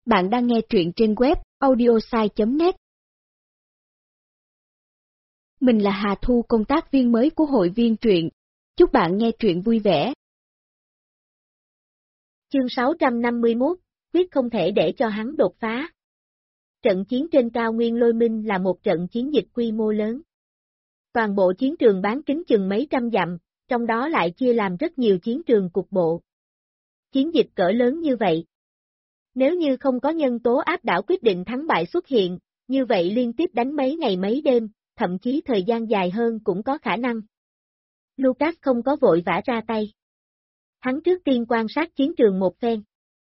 Bạn đang nghe truyện trên web audiosai.net. Mình là Hà Thu, công tác viên mới của hội viên truyện. Chúc bạn nghe truyện vui vẻ. Chương 651, quyết không thể để cho hắn đột phá. Trận chiến trên cao nguyên Lôi Minh là một trận chiến dịch quy mô lớn. Toàn bộ chiến trường bán kính chừng mấy trăm dặm, trong đó lại chia làm rất nhiều chiến trường cục bộ. Chiến dịch cỡ lớn như vậy, nếu như không có nhân tố áp đảo quyết định thắng bại xuất hiện, như vậy liên tiếp đánh mấy ngày mấy đêm, thậm chí thời gian dài hơn cũng có khả năng. Lucas không có vội vã ra tay. Hắn trước tiên quan sát chiến trường một phen.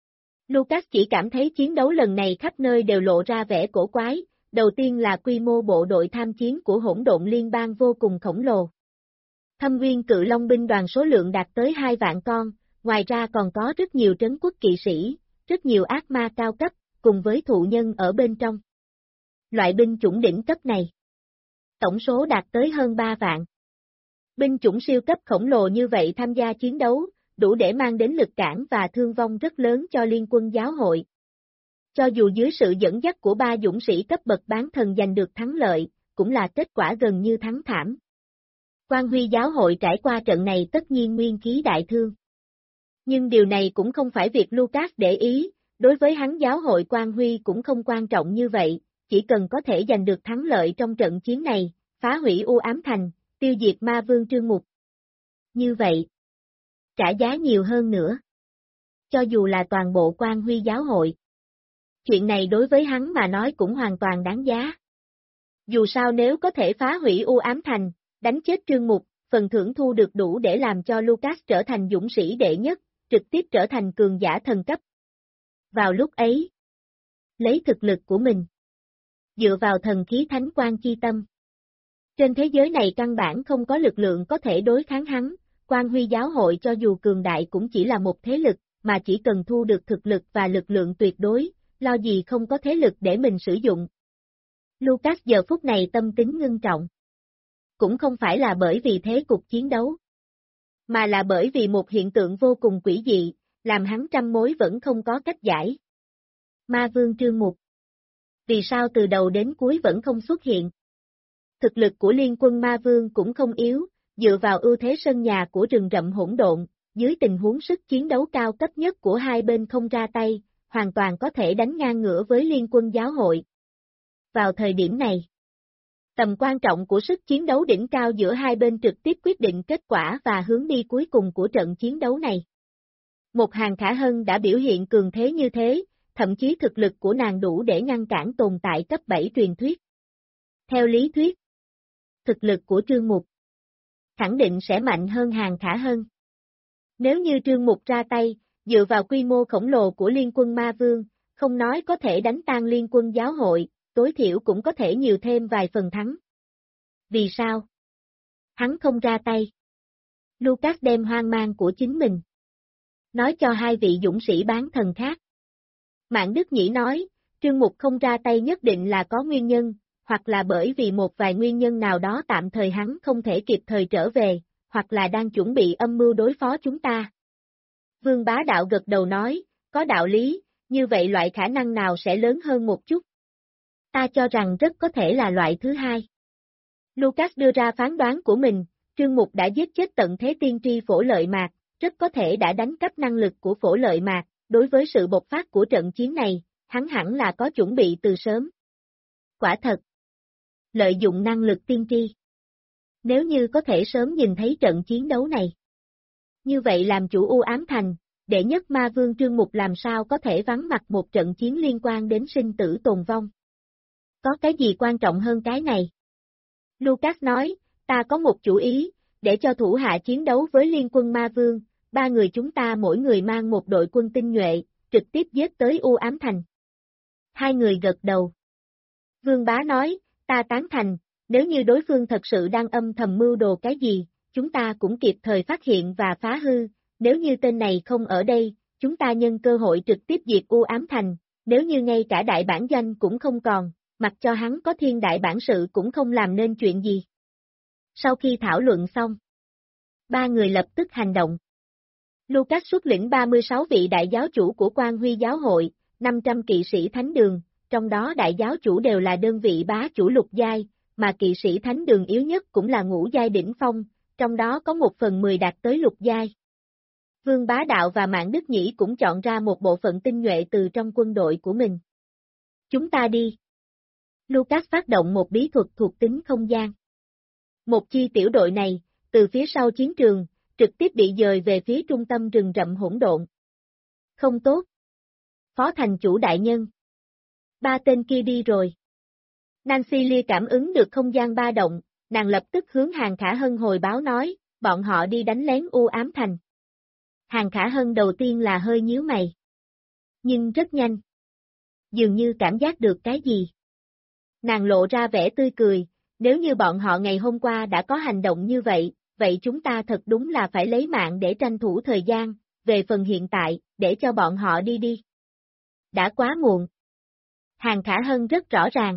Lucas chỉ cảm thấy chiến đấu lần này khắp nơi đều lộ ra vẻ cổ quái, đầu tiên là quy mô bộ đội tham chiến của hỗn độn liên bang vô cùng khổng lồ. Thâm Nguyên Cự Long binh đoàn số lượng đạt tới 2 vạn con, ngoài ra còn có rất nhiều trấn quốc kỵ sĩ, rất nhiều ác ma cao cấp, cùng với thụ nhân ở bên trong. Loại binh chủng đỉnh cấp này, tổng số đạt tới hơn 3 vạn. Binh chủng siêu cấp khổng lồ như vậy tham gia chiến đấu, đủ để mang đến lực cản và thương vong rất lớn cho liên quân giáo hội. Cho dù dưới sự dẫn dắt của 3 dũng sĩ cấp bậc bán thần giành được thắng lợi, cũng là kết quả gần như thắng thảm. Quan Huy giáo hội trải qua trận này tất nhiên nguyên khí đại thương. Nhưng điều này cũng không phải việc Lucas để ý, đối với hắn giáo hội Quan Huy cũng không quan trọng như vậy, chỉ cần có thể giành được thắng lợi trong trận chiến này, phá hủy U Ám Thành, tiêu diệt ma vương Trương Mục. Như vậy, trả giá nhiều hơn nữa. Cho dù là toàn bộ Quan Huy giáo hội. Chuyện này đối với hắn mà nói cũng hoàn toàn đáng giá. Dù sao nếu có thể phá hủy U Ám Thành, đánh chết Trương Mục, phần thưởng thu được đủ để làm cho Lucas trở thành dũng sĩ đệ nhất, trực tiếp trở thành cường giả thần cấp. Vào lúc ấy, lấy thực lực của mình, dựa vào thần khí thánh quang chi tâm. Trên thế giới này căn bản không có lực lượng có thể đối kháng hắn, Quan Huy giáo hội cho dù cường đại cũng chỉ là một thế lực, mà chỉ cần thu được thực lực và lực lượng tuyệt đối, lo gì không có thế lực để mình sử dụng. Lucas giờ phút này tâm tính ngưng trọng. Cũng không phải là bởi vì thế cục chiến đấu, mà là bởi vì một hiện tượng vô cùng quỷ dị, làm hắn trăm mối vẫn không có cách giải. Ma vương Trương Mục. Vì sao từ đầu đến cuối vẫn không xuất hiện? Thực lực của liên quân ma vương cũng không yếu, dựa vào ưu thế sân nhà của rừng rậm hỗn độn, dưới tình huống sức chiến đấu cao cấp nhất của hai bên không ra tay, hoàn toàn có thể đánh ngang ngửa với liên quân giáo hội. Vào thời điểm này, tầm quan trọng của sức chiến đấu đỉnh cao giữa hai bên trực tiếp quyết định kết quả và hướng đi cuối cùng của trận chiến đấu này. Một Hàng Khả Hân đã biểu hiện cường thế như thế, thậm chí thực lực của nàng đủ để ngăn cản tồn tại cấp 7 truyền thuyết. Theo lý thuyết, thực lực của Trương Mục khẳng định sẽ mạnh hơn Hàng Khả Hân. Nếu như Trương Mục ra tay, dựa vào quy mô khổng lồ của liên quân ma vương, không nói có thể đánh tan liên quân giáo hội, tối thiểu cũng có thể nhiều thêm vài phần thắng. Vì sao? Hắn không ra tay. Lucas đem hoang mang của chính mình nói cho hai vị dũng sĩ bán thần khác. Mạn Đức Nhĩ nói, Trương Mục không ra tay nhất định là có nguyên nhân, hoặc là bởi vì một vài nguyên nhân nào đó tạm thời hắn không thể kịp thời trở về, hoặc là đang chuẩn bị âm mưu đối phó chúng ta. Vương Bá Đạo gật đầu nói, có đạo lý, như vậy loại khả năng nào sẽ lớn hơn một chút? Ta cho rằng rất có thể là loại thứ hai. Lucas đưa ra phán đoán của mình, Trương Mục đã giết chết tận thế tiên tri Phổ Lợi Mạc, rất có thể đã đánh cắp năng lực của Phổ Lợi Mạc, đối với sự bộc phát của trận chiến này, hắn hẳn là có chuẩn bị từ sớm. Quả thật, lợi dụng năng lực tiên tri. Nếu như có thể sớm nhìn thấy trận chiến đấu này, như vậy làm chủ U Ám Thành, đệ nhất ma vương Trương Mục làm sao có thể vắng mặt một trận chiến liên quan đến sinh tử tồn vong. Có cái gì quan trọng hơn cái này? Lucas nói, ta có một chủ ý, để cho thủ hạ chiến đấu với liên quân ma vương, 3 người chúng ta mỗi người mang một đội quân tinh nhuệ, trực tiếp giết tới U Ám Thành. Hai người gật đầu. Vương Bá nói, ta tán thành, nếu như đối phương thật sự đang âm thầm mưu đồ cái gì, chúng ta cũng kịp thời phát hiện và phá hư, nếu như tên này không ở đây, chúng ta nhân cơ hội trực tiếp diệt U Ám Thành, nếu như ngay cả đại bản doanh cũng không còn, mặc cho hắn có thiên đại bản sự cũng không làm nên chuyện gì. Sau khi thảo luận xong, 3 người lập tức hành động. Lucas xuất lĩnh 36 vị đại giáo chủ của Quan Huy giáo hội, 500 kỵ sĩ thánh đường, trong đó đại giáo chủ đều là đơn vị bá chủ lục giai, mà kỵ sĩ thánh đường yếu nhất cũng là ngũ giai đỉnh phong, trong đó có 1/10 đạt tới lục giai. Vương Bá Đạo và Mạn Đức Nhĩ cũng chọn ra một bộ phận tinh nhuệ từ trong quân đội của mình. Chúng ta đi. Lucas phát động một bí thuật thuộc tính không gian. Một chi tiểu đội này, từ phía sau chiến trường, trực tiếp bị dời về phía trung tâm rừng rậm hỗn độn. Không tốt. Phó thành chủ đại nhân. 3 tên kia đi rồi. Nancy Lee cảm ứng được không gian ba động, nàng lập tức hướng Hàng Khả Hân hồi báo nói, bọn họ đi đánh lén U Ám Thành. Hàng Khả Hân đầu tiên là hơi nhíu mày. Nhưng rất nhanh. Dường như cảm giác được cái gì. Nàng lộ ra vẻ tươi cười, nếu như bọn họ ngày hôm qua đã có hành động như vậy, vậy chúng ta thật đúng là phải lấy mạng để tranh thủ thời gian, về phần hiện tại, để cho bọn họ đi đi. Đã quá muộn. Hàng Khả Hân rất rõ ràng.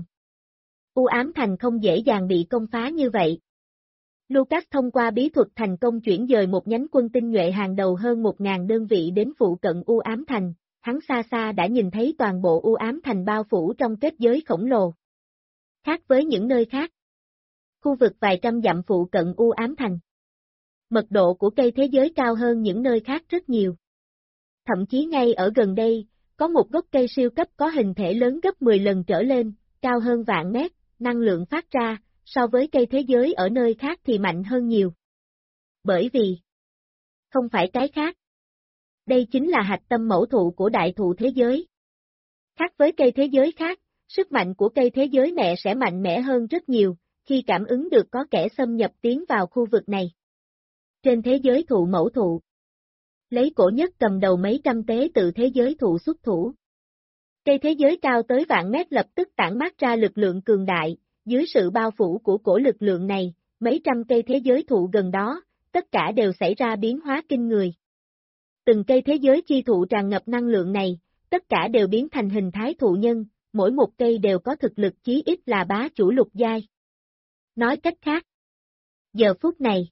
U Ám Thành không dễ dàng bị công phá như vậy. Lucas thông qua bí thuật thành công chuyển dời một nhánh quân tinh nhuệ hàng đầu hơn 1.000 đơn vị đến phụ cận U Ám Thành, hắn xa xa đã nhìn thấy toàn bộ U Ám Thành bao phủ trong kết giới khổng lồ. Khác với những nơi khác. Khu vực vài trăm dặm phụ cận U Ám Thành. Mật độ của cây thế giới cao hơn những nơi khác rất nhiều. Thậm chí ngay ở gần đây, có một gốc cây siêu cấp có hình thể lớn gấp 10 lần trở lên, cao hơn vạn mét, năng lượng phát ra, so với cây thế giới ở nơi khác thì mạnh hơn nhiều. Bởi vì, không phải cái khác. Đây chính là hạch tâm mẫu thụ của đại thụ thế giới. Khác với cây thế giới khác, sức mạnh của cây thế giới mẹ sẽ mạnh mẽ hơn rất nhiều, khi cảm ứng được có kẻ xâm nhập tiến vào khu vực này. Trên thế giới thụ mẫu thụ, lấy cổ nhất cầm đầu mấy trăm tế tự thế giới thụ xuất thủ. Cây thế giới cao tới vạn mét lập tức tản mát ra lực lượng cường đại, dưới sự bao phủ của cổ lực lượng này, mấy trăm cây thế giới thụ gần đó, tất cả đều xảy ra biến hóa kinh người. Từng cây thế giới chi thụ tràn ngập năng lượng này, tất cả đều biến thành hình thái thụ nhân, mỗi một cây đều có thực lực chí ít là bá chủ lục giai. Nói cách khác, giờ phút này,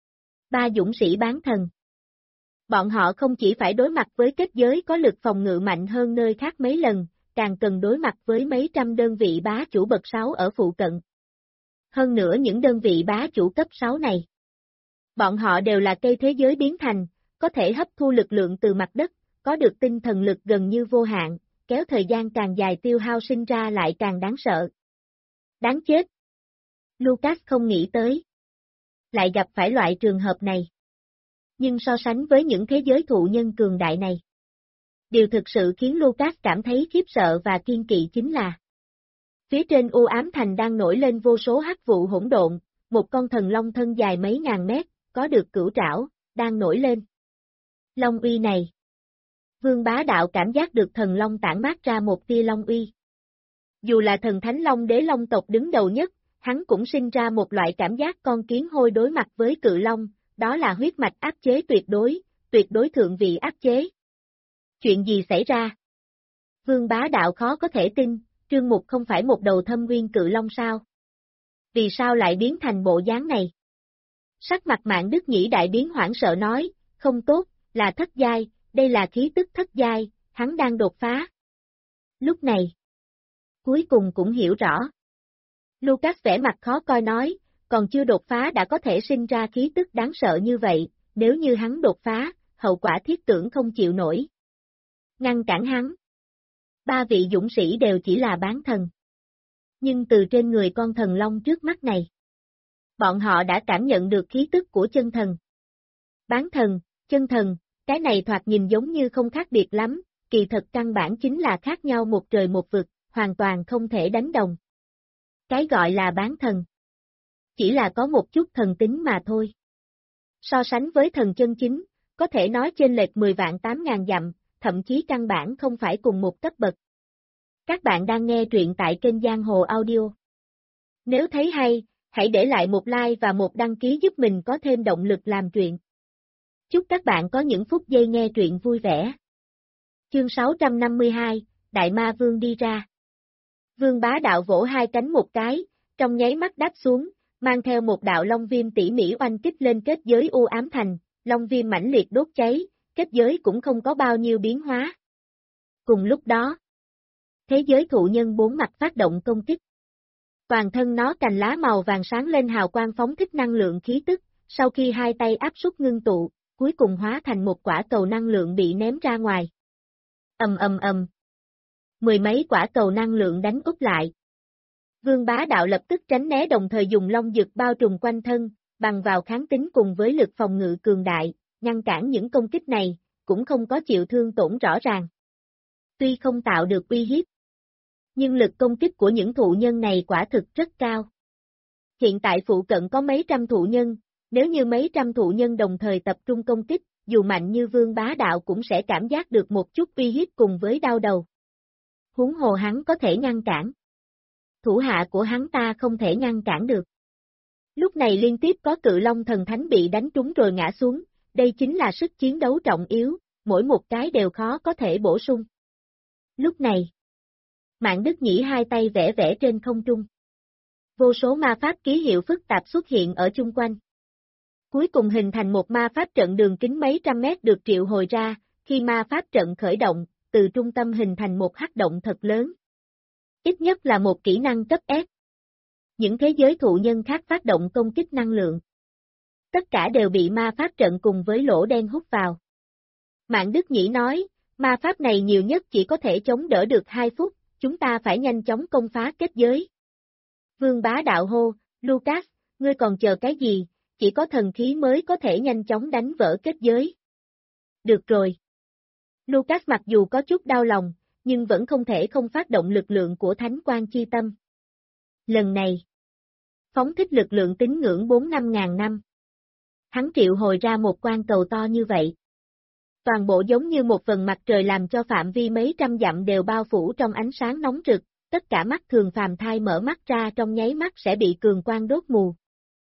3 dũng sĩ bán thần. Bọn họ không chỉ phải đối mặt với kết giới có lực phòng ngự mạnh hơn nơi khác mấy lần, càng cần đối mặt với mấy trăm đơn vị bá chủ bậc 6 ở phụ cận. Hơn nữa những đơn vị bá chủ cấp 6 này. Bọn họ đều là cây thế giới biến thành, có thể hấp thu lực lượng từ mặt đất, có được tinh thần lực gần như vô hạn, kéo thời gian càng dài tiêu hao sinh ra lại càng đáng sợ. Đáng chết! Lucas không nghĩ tới. Lại gặp phải loại trường hợp này. Nhưng so sánh với những thế giới thụ nhân cường đại này. Điều thực sự khiến Lucas cảm thấy khiếp sợ và kiên kỵ chính là phía trên U Ám Thành đang nổi lên vô số hắc vụ hỗn độn, một con thần long thân dài mấy ngàn mét, có được cửu trảo, đang nổi lên. Long uy này. Vương Bá Đạo cảm giác được thần long tản mát ra một tia long uy. Dù là thần thánh long đế long tộc đứng đầu nhất, hắn cũng sinh ra một loại cảm giác con kiến hôi đối mặt với cự long, đó là huyết mạch áp chế tuyệt đối thượng vị áp chế. Chuyện gì xảy ra? Vương Bá Đạo khó có thể tin, Trương Mục không phải một đầu thâm nguyên cự long sao? Vì sao lại biến thành bộ dáng này? Sắc mặt Mạn Đức Nhĩ đại biến hoảng sợ nói, không tốt, là thất giai, đây là khí tức thất giai, hắn đang đột phá. Lúc này, cuối cùng cũng hiểu rõ. Lucas vẻ mặt khó coi nói, còn chưa đột phá đã có thể sinh ra khí tức đáng sợ như vậy, nếu như hắn đột phá, hậu quả thiết tưởng không chịu nổi. Ngăn cản hắn. 3 vị dũng sĩ đều chỉ là bán thần. Nhưng từ trên người con thần long trước mắt này, bọn họ đã cảm nhận được khí tức của chân thần. Bán thần, chân thần, cái này thoạt nhìn giống như không khác biệt lắm, kỳ thật căn bản chính là khác nhau một trời một vực, hoàn toàn không thể đánh đồng. Cái gọi là bán thần, chỉ là có một chút thần tính mà thôi. So sánh với thần chân chính, có thể nói chênh lệch 10 vạn 8.000 dặm, thậm chí căn bản không phải cùng một cấp bậc. Các bạn đang nghe truyện tại kênh Giang Hồ Audio. Nếu thấy hay, hãy để lại một like và một đăng ký giúp mình có thêm động lực làm truyện. Chúc các bạn có những phút giây nghe truyện vui vẻ. Chương 652, Đại Ma Vương đi ra. Vương Bá Đạo vỗ hai cánh một cái, trong nháy mắt đáp xuống, mang theo một đạo long viêm tỉ mỉ oanh kích lên kết giới U Ám Thành, long viêm mãnh liệt đốt cháy, kết giới cũng không có bao nhiêu biến hóa. Cùng lúc đó, Thế giới thụ nhân bốn mặt phát động công kích. Toàn thân nó cành lá màu vàng sáng lên hào quang phóng thích năng lượng khí tức, sau khi hai tay áp suất ngưng tụ, cuối cùng hóa thành một quả cầu năng lượng bị ném ra ngoài. Ầm ầm ầm. Mười mấy quả cầu năng lượng đánh úp lại. Vương Bá Đạo lập tức tránh né đồng thời dùng long dực bao trùm quanh thân, bằng vào kháng tính cùng với lực phòng ngự cường đại, ngăn cản những công kích này, cũng không có chịu thương tổn rõ ràng. Tuy không tạo được uy hiếp, nhưng lực công kích của những thụ nhân này quả thực rất cao. Hiện tại phụ cận có mấy trăm thụ nhân, nếu như mấy trăm thụ nhân đồng thời tập trung công kích, dù mạnh như Vương Bá Đạo cũng sẽ cảm giác được một chút uy hiếp cùng với đau đầu. Huống hồ hắn có thể ngăn cản. Thủ hạ của hắn ta không thể ngăn cản được. Lúc này liên tiếp có Cự Long Thần Thánh bị đánh trúng rồi ngã xuống, đây chính là sức chiến đấu trọng yếu, mỗi một cái đều khó có thể bổ sung. Lúc này, Mạn Đức Nhĩ hai tay vẽ vẽ trên không trung. Vô số ma pháp ký hiệu phức tạp xuất hiện ở chung quanh. Cuối cùng hình thành một ma pháp trận đường kính mấy trăm mét được triệu hồi ra, khi ma pháp trận khởi động, từ trung tâm hình thành một hắc động thật lớn. Ít nhất là một kỹ năng cấp S. Những thế giới thụ nhân khác phát động công kích năng lượng. Tất cả đều bị ma pháp trận cùng với lỗ đen hút vào. Mạn Đức Nhĩ nói, ma pháp này nhiều nhất chỉ có thể chống đỡ được 2 phút, chúng ta phải nhanh chóng công phá kết giới. Vương Bá Đạo hô, Lucas, ngươi còn chờ cái gì, chỉ có thần khí mới có thể nhanh chóng đánh vỡ kết giới. Được rồi. Lucas mặc dù có chút đau lòng, nhưng vẫn không thể không phát động lực lượng của Thánh Quang Chi Tâm. Lần này, phóng thích lực lượng tín ngưỡng 4-5 ngàn năm. Hắn triệu hồi ra một quang cầu to như vậy. Toàn bộ giống như một phần mặt trời làm cho phạm vi mấy trăm dặm đều bao phủ trong ánh sáng nóng rực, tất cả mắt thường phàm thai mở mắt ra trong nháy mắt sẽ bị cường quang đốt mù.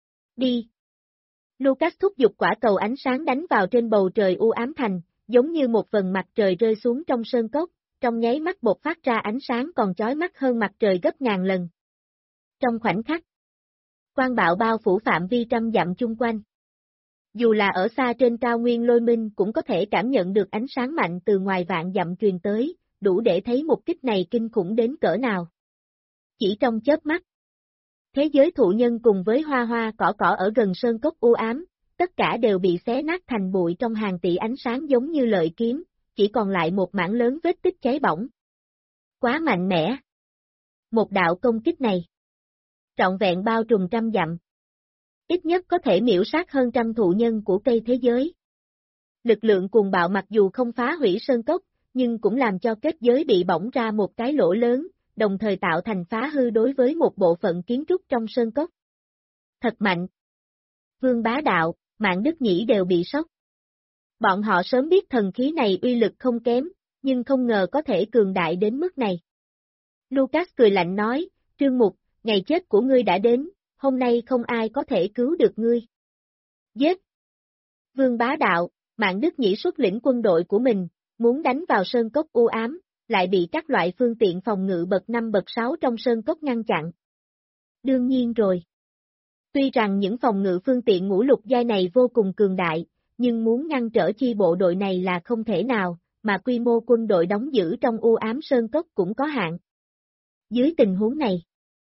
Đi! Lucas thúc giục quả cầu ánh sáng đánh vào trên bầu trời u ám thành, giống như một phần mặt trời rơi xuống trong sơn cốc, trong nháy mắt bộc phát ra ánh sáng còn chói mắt hơn mặt trời gấp ngàn lần. Trong khoảnh khắc, quang bạo bao phủ phạm vi trăm dặm chung quanh. Dù là ở xa trên cao nguyên lôi minh cũng có thể cảm nhận được ánh sáng mạnh từ ngoài vạn dặm truyền tới, đủ để thấy một kích này kinh khủng đến cỡ nào. Chỉ trong chớp mắt, thế giới thụ nhân cùng với hoa hoa cỏ cỏ ở gần sơn cốc u ám, tất cả đều bị xé nát thành bụi trong hàng tỷ ánh sáng giống như lợi kiếm, chỉ còn lại một mảng lớn vết tích cháy bỏng. Quá mạnh mẽ. Một đạo công kích này, trọn vẹn bao trùm trăm dặm. Ít nhất có thể miểu sát hơn trăm thụ nhân của cây thế giới. Lực lượng cuồng bạo mặc dù không phá hủy sơn cốc, nhưng cũng làm cho kết giới bị bỏng ra một cái lỗ lớn, đồng thời tạo thành phá hư đối với một bộ phận kiến trúc trong sơn cốc. Thật mạnh. Vương Bá Đạo, Mạn Đức Nhĩ đều bị sốc. Bọn họ sớm biết thần khí này uy lực không kém, nhưng không ngờ có thể cường đại đến mức này. Lucas cười lạnh nói, Trương Mục, ngày chết của ngươi đã đến, hôm nay không ai có thể cứu được ngươi. Giết! Vương Bá Đạo, Mạn Đức Nhĩ xuất lĩnh quân đội của mình, muốn đánh vào sơn cốc u ám, lại bị các loại phương tiện phòng ngự bậc 5 bậc 6 trong sơn cốc ngăn chặn. Đương nhiên rồi. Tuy rằng những phòng ngự phương tiện ngũ lục giai này vô cùng cường đại, nhưng muốn ngăn trở chi bộ đội này là không thể nào, mà quy mô quân đội đóng giữ trong u ám sơn cốc cũng có hạn. Dưới tình huống này,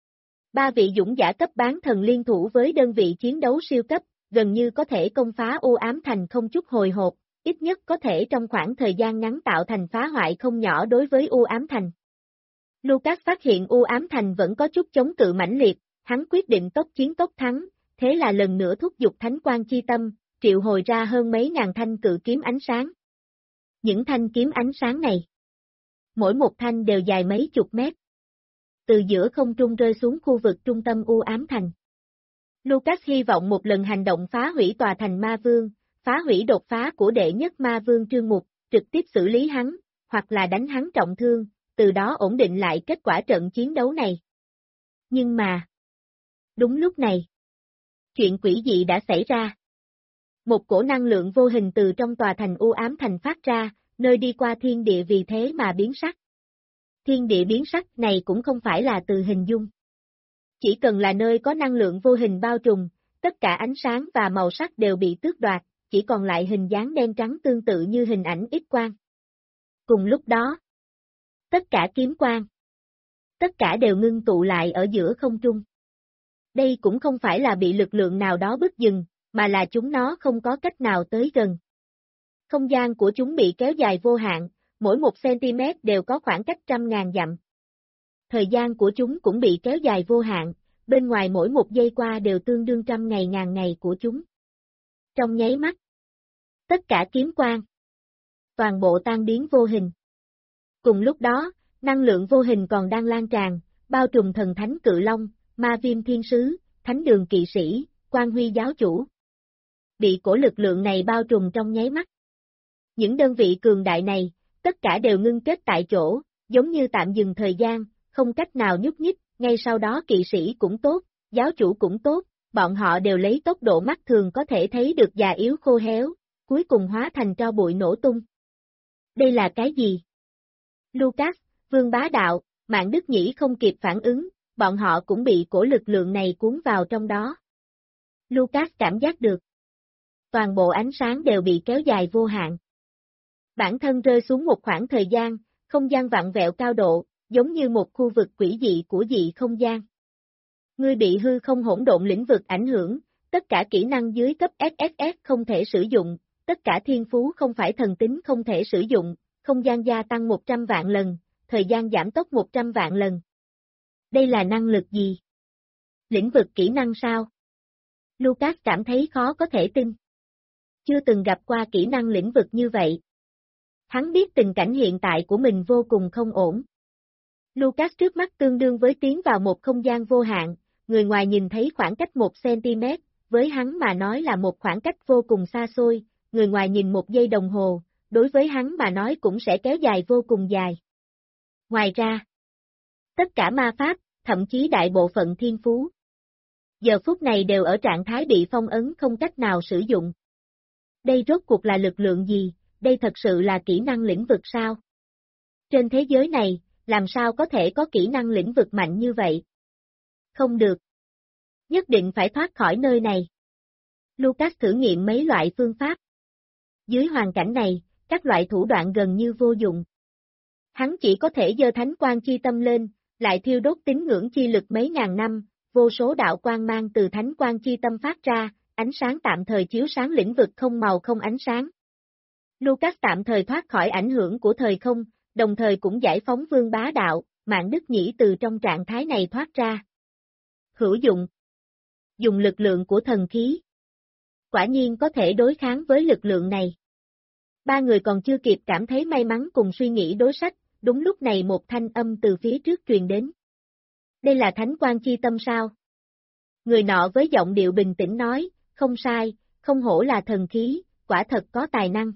3 vị dũng giả cấp bán thần liên thủ với đơn vị chiến đấu siêu cấp, gần như có thể công phá u ám thành không chút hồi hộp, ít nhất có thể trong khoảng thời gian ngắn tạo thành phá hoại không nhỏ đối với u ám thành. Lucas phát hiện u ám thành vẫn có chút chống cự mãnh liệt, hắn quyết định tốc chiến tốc thắng, thế là lần nữa thúc giục Thánh Quang Chi Tâm, triệu hồi ra hơn mấy ngàn thanh cự kiếm ánh sáng. Những thanh kiếm ánh sáng này, mỗi một thanh đều dài mấy chục mét. Từ giữa không trung rơi xuống khu vực trung tâm u ám thành. Lucas hy vọng một lần hành động phá hủy tòa thành ma vương, phá hủy đột phá của đệ nhất ma vương Trương Mục, trực tiếp xử lý hắn, hoặc là đánh hắn trọng thương, từ đó ổn định lại kết quả trận chiến đấu này. Nhưng mà, đúng lúc này, chuyện quỷ dị đã xảy ra. Một cổ năng lượng vô hình từ trong tòa thành u ám thành phát ra, nơi đi qua thiên địa vì thế mà biến sắc. Thiên địa biến sắc này cũng không phải là từ hình dung. Chỉ cần là nơi có năng lượng vô hình bao trùm, tất cả ánh sáng và màu sắc đều bị tước đoạt, chỉ còn lại hình dáng đen trắng tương tự như hình ảnh X quang. Cùng lúc đó, tất cả kiếm quang, Tất cả đều ngưng tụ lại ở giữa không trung. Đây cũng không phải là bị lực lượng nào đó bức dừng, mà là chúng nó không có cách nào tới gần. Không gian của chúng bị kéo dài vô hạn, mỗi 1 cm đều có khoảng cách trăm ngàn dặm. Thời gian của chúng cũng bị kéo dài vô hạn, bên ngoài mỗi 1 giây qua đều tương đương trăm ngày ngàn ngày của chúng. Trong nháy mắt, tất cả kiếm quang, toàn bộ tan biến vô hình. Cùng lúc đó, năng lượng vô hình còn đang lan tràn, bao trùm thần thánh cự long, ma viêm thiên sứ, thánh đường kỵ sĩ, quan huy giáo chủ. Bị cổ lực lượng này bao trùm trong nháy mắt. Những đơn vị cường đại này, tất cả đều ngưng kết tại chỗ, giống như tạm dừng thời gian, không cách nào nhúc nhích, ngay sau đó kỵ sĩ cũng tốt, giáo chủ cũng tốt, bọn họ đều lấy tốc độ mắt thường có thể thấy được già yếu khô héo, cuối cùng hóa thành tro bụi nổ tung. Đây là cái gì? Lucas, Vương Bá Đạo, Mạn Đức Nhĩ không kịp phản ứng, bọn họ cũng bị cổ lực lượng này cuốn vào trong đó. Lucas cảm giác được. Toàn bộ ánh sáng đều bị kéo dài vô hạn. Bản thân rơi xuống một khoảng thời gian, không gian vặn vẹo cao độ, giống như một khu vực quỷ dị của dị không gian. Ngươi bị hư không hỗn độn lĩnh vực ảnh hưởng, tất cả kỹ năng dưới cấp SSS không thể sử dụng, tất cả thiên phú không phải thần tính không thể sử dụng, không gian gia tăng 100 vạn lần, thời gian giảm tốc 100 vạn lần. Đây là năng lực gì? Lĩnh vực kỹ năng sao? Lucas cảm thấy khó có thể tin. Chưa từng gặp qua kỹ năng lĩnh vực như vậy. Hắn biết tình cảnh hiện tại của mình vô cùng không ổn. Lucas trước mắt tương đương với tiến vào một không gian vô hạn, người ngoài nhìn thấy khoảng cách 1 cm, với hắn mà nói là một khoảng cách vô cùng xa xôi, người ngoài nhìn 1 giây đồng hồ, đối với hắn mà nói cũng sẽ kéo dài vô cùng dài. Ngoài ra, tất cả ma pháp, thậm chí đại bộ phận thiên phú, giờ phút này đều ở trạng thái bị phong ấn không cách nào sử dụng. Đây rốt cuộc là lực lượng gì, đây thật sự là kỹ năng lĩnh vực sao? Trên thế giới này, làm sao có thể có kỹ năng lĩnh vực mạnh như vậy? Không được. Nhất định phải thoát khỏi nơi này. Lucas thử nghiệm mấy loại phương pháp. Dưới hoàn cảnh này, các loại thủ đoạn gần như vô dụng. Hắn chỉ có thể giơ thánh quang chi tâm lên, lại thiêu đốt tín ngưỡng chi lực mấy ngàn năm, vô số đạo quang mang từ thánh quang chi tâm phát ra, ánh sáng tạm thời chiếu sáng lĩnh vực không màu không ánh sáng. Lucas tạm thời thoát khỏi ảnh hưởng của thời không, đồng thời cũng giải phóng Vương Bá Đạo, Mạn Đức Nhĩ từ trong trạng thái này thoát ra. Hữu dụng. Dùng lực lượng của thần khí. Quả nhiên có thể đối kháng với lực lượng này. Ba người còn chưa kịp cảm thấy may mắn cùng suy nghĩ đối sách, đúng lúc này một thanh âm từ phía trước truyền đến. Đây là thánh quang chi tâm sao? Người nọ với giọng điệu bình tĩnh nói, không sai, không hổ là thần khí, quả thật có tài năng.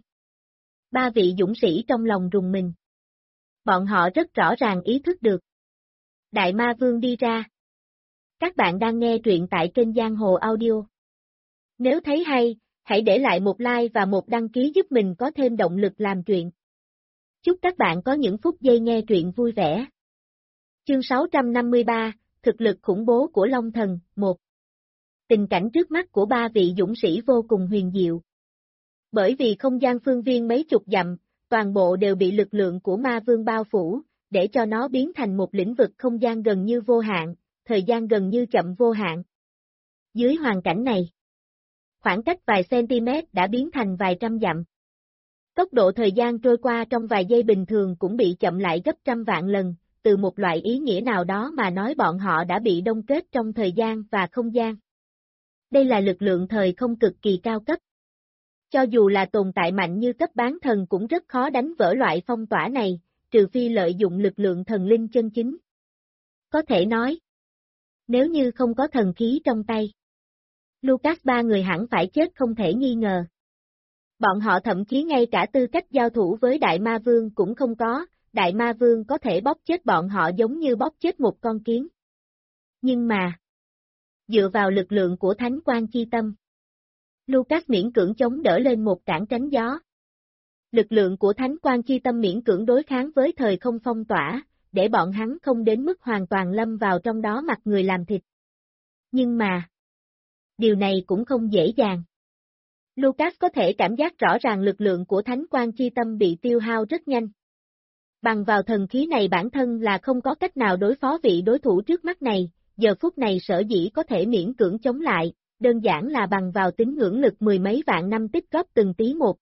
Ba vị dũng sĩ trong lòng rùng mình. Bọn họ rất rõ ràng ý thức được. Đại Ma Vương đi ra. Các bạn đang nghe truyện tại kênh Giang Hồ Audio. Nếu thấy hay, hãy để lại một like và một đăng ký giúp mình có thêm động lực làm truyện. Chúc các bạn có những phút giây nghe truyện vui vẻ. Chương 653, thực lực khủng bố của Long Thần, 1. Tình cảnh trước mắt của ba vị dũng sĩ vô cùng huyền diệu. Bởi vì không gian phương viên mấy chục dặm, toàn bộ đều bị lực lượng của ma vương bao phủ, để cho nó biến thành một lĩnh vực không gian gần như vô hạn, thời gian gần như chậm vô hạn. Dưới hoàn cảnh này, khoảng cách vài cm đã biến thành vài trăm dặm. Tốc độ thời gian trôi qua trong vài giây bình thường cũng bị chậm lại gấp trăm vạn lần, từ một loại ý nghĩa nào đó mà nói bọn họ đã bị đông kết trong thời gian và không gian. Đây là lực lượng thời không cực kỳ cao cấp. Cho dù là tồn tại mạnh như cấp bán thần cũng rất khó đánh vỡ loại phong tỏa này, trừ phi lợi dụng lực lượng thần linh chân chính. Có thể nói, nếu như không có thần khí trong tay, Lucas ba người hẳn phải chết không thể nghi ngờ. Bọn họ thậm chí ngay cả tư cách giao thủ với Đại Ma Vương cũng không có, Đại Ma Vương có thể bóp chết bọn họ giống như bóp chết một con kiến. Nhưng mà, dựa vào lực lượng của Thánh Quang Chi Tâm, Lucas miễn cưỡng chống đỡ lên một cản tránh gió. Lực lượng của Thánh Quang Chi Tâm miễn cưỡng đối kháng với thời không phong tỏa, để bọn hắn không đến mức hoàn toàn lâm vào trong đó mặt người làm thịt. Nhưng mà, điều này cũng không dễ dàng. Lucas có thể cảm giác rõ ràng lực lượng của Thánh Quang Chi Tâm bị tiêu hao rất nhanh. Bằng vào thần khí này bản thân là không có cách nào đối phó vị đối thủ trước mắt này, giờ phút này sở dĩ có thể miễn cưỡng chống lại, đơn giản là bằng vào tín ngưỡng lực mười mấy vạn năm tích góp từng tí một.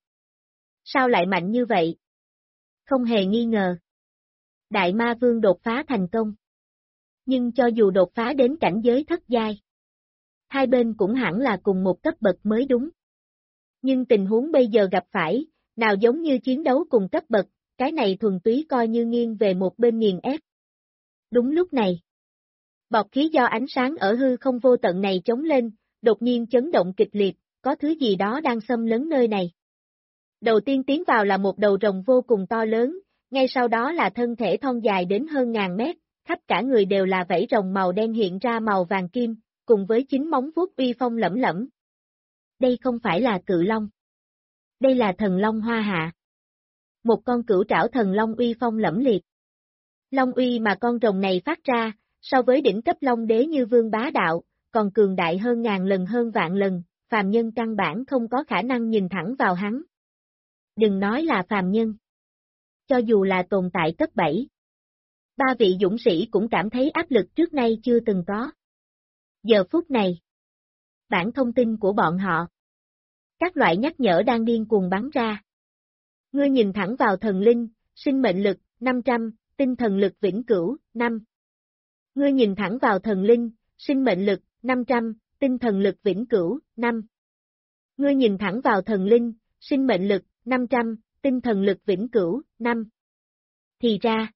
Sao lại mạnh như vậy? Không hề nghi ngờ. Đại Ma Vương đột phá thành công. Nhưng cho dù đột phá đến cảnh giới thất giai, hai bên cũng hẳn là cùng một cấp bậc mới đúng. Nhưng tình huống bây giờ gặp phải, nào giống như chiến đấu cùng cấp bậc, cái này thuần túy coi như nghiêng về một bên nghiền ép. Đúng lúc này, bọt khí do ánh sáng ở hư không vô tận này chống lên, đột nhiên chấn động kịch liệt, có thứ gì đó đang xâm lấn nơi này. Đầu tiên tiến vào là một đầu rồng vô cùng to lớn, ngay sau đó là thân thể thon dài đến hơn ngàn mét, khắp cả người đều là vảy rồng màu đen hiện ra màu vàng kim, cùng với chính móng vuốt uy phong lẫm lẫm. Đây không phải là cự long. Đây là thần long hoa hạ. Một con cửu trảo thần long uy phong lẫm liệt. Long uy mà con rồng này phát ra, so với đỉnh cấp long đế như Vương Bá Đạo, còn cường đại hơn ngàn lần hơn vạn lần, phàm nhân căn bản không có khả năng nhìn thẳng vào hắn. Đừng nói là phàm nhân. Cho dù là tồn tại cấp 7. Ba vị dũng sĩ cũng cảm thấy áp lực trước nay chưa từng có. Giờ phút này, bản thông tin của bọn họ. Các loại nhắc nhở đang điên cuồng bắn ra. Ngươi nhìn thẳng vào thần linh, sinh mệnh lực, 500, tinh thần lực vĩnh cửu, 5. Ngươi nhìn thẳng vào thần linh, sinh mệnh lực, 500, tinh thần lực vĩnh cửu, 5. Ngươi nhìn thẳng vào thần linh, sinh mệnh lực, 500, tinh thần lực vĩnh cửu, 5. Thì ra,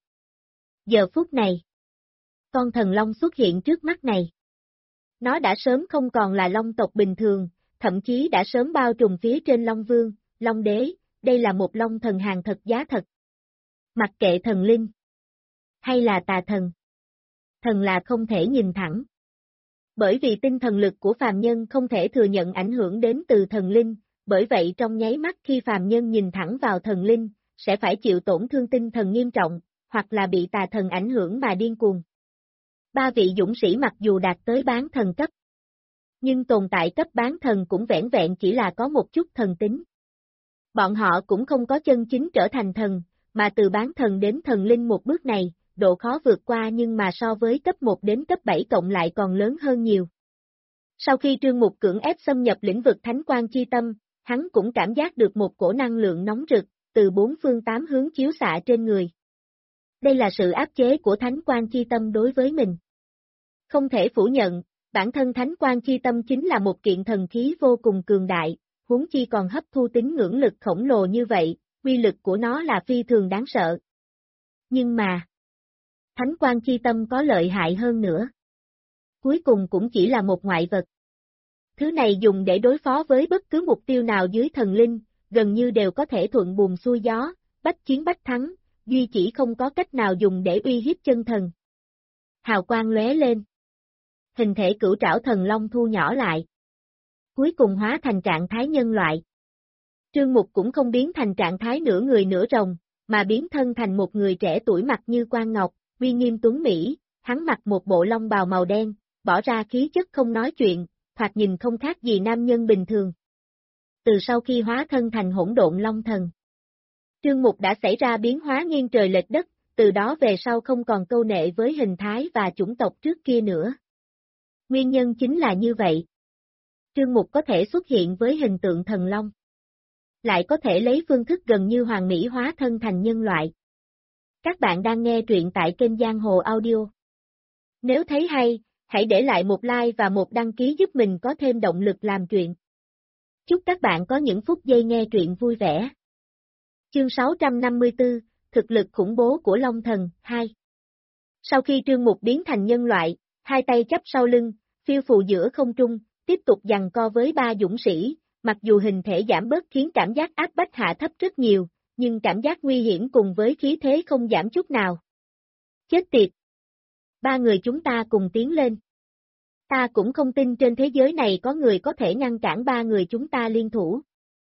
giờ phút này, con thần long xuất hiện trước mắt này. Nó đã sớm không còn là long tộc bình thường, thậm chí đã sớm bao trùm phía trên Long Vương, Long Đế, đây là một long thần hàng thật giá thật. Mặc kệ thần linh, hay là tà thần. Thần là không thể nhìn thẳng. Bởi vì tinh thần lực của phàm nhân không thể thừa nhận ảnh hưởng đến từ thần linh, bởi vậy trong nháy mắt khi phàm nhân nhìn thẳng vào thần linh, sẽ phải chịu tổn thương tinh thần nghiêm trọng, hoặc là bị tà thần ảnh hưởng mà điên cuồng. Ba vị dũng sĩ mặc dù đạt tới bán thần cấp, nhưng tồn tại cấp bán thần cũng vẻn vẹn chỉ là có một chút thần tính. Bọn họ cũng không có chân chính trở thành thần, mà từ bán thần đến thần linh một bước này, độ khó vượt qua nhưng mà so với cấp 1 đến cấp 7 cộng lại còn lớn hơn nhiều. Sau khi Trương Mục cưỡng ép xâm nhập lĩnh vực Thánh Quang Chi Tâm, hắn cũng cảm giác được một cổ năng lượng nóng rực, từ bốn phương tám hướng chiếu xạ trên người. Đây là sự áp chế của Thánh Quang Chi Tâm đối với mình. Không thể phủ nhận, bản thân Thánh Quang Chi Tâm chính là một kiện thần khí vô cùng cường đại, huống chi còn hấp thu tín ngưỡng lực khổng lồ như vậy, uy lực của nó là phi thường đáng sợ. Nhưng mà, Thánh Quang Chi Tâm có lợi hại hơn nữa. Cuối cùng cũng chỉ là một ngoại vật. Thứ này dùng để đối phó với bất cứ mục tiêu nào dưới thần linh, gần như đều có thể thuận buồm xuôi gió, bách chiến bách thắng, duy chỉ không có cách nào dùng để uy hiếp chân thần. Hào quang lóe lên. Hình thể cửu trảo thần long thu nhỏ lại. Cuối cùng hóa thành trạng thái nhân loại. Trương Mục cũng không biến thành trạng thái nửa người nửa rồng, mà biến thân thành một người trẻ tuổi mặt như quan ngọc, uy nghiêm tuấn mỹ, hắn mặc một bộ long bào màu đen, bỏ ra khí chất không nói chuyện, thoạt nhìn không khác gì nam nhân bình thường. Từ sau khi hóa thân thành hỗn độn long thần, Trương Mục đã xảy ra biến hóa nghiêng trời lệch đất, từ đó về sau không còn câu nệ với hình thái và chủng tộc trước kia nữa. Nguyên nhân chính là như vậy. Trương Mục có thể xuất hiện với hình tượng thần long, lại có thể lấy phương thức gần như hoàn mỹ hóa thân thành nhân loại. Các bạn đang nghe truyện tại kênh Giang Hồ Audio. Nếu thấy hay, hãy để lại một like và một đăng ký giúp mình có thêm động lực làm truyện. Chúc các bạn có những phút giây nghe truyện vui vẻ. Chương 654, thực lực khủng bố của Long Thần, 2. Sau khi Trương Mục biến thành nhân loại, hai tay chắp sau lưng, phiêu phù giữa không trung, tiếp tục giằng co với ba dũng sĩ, mặc dù hình thể giảm bớt khiến cảm giác áp bách hạ thấp rất nhiều, nhưng cảm giác nguy hiểm cùng với khí thế không giảm chút nào. Chết tiệt! Ba người chúng ta cùng tiến lên. Ta cũng không tin trên thế giới này có người có thể ngăn cản ba người chúng ta liên thủ.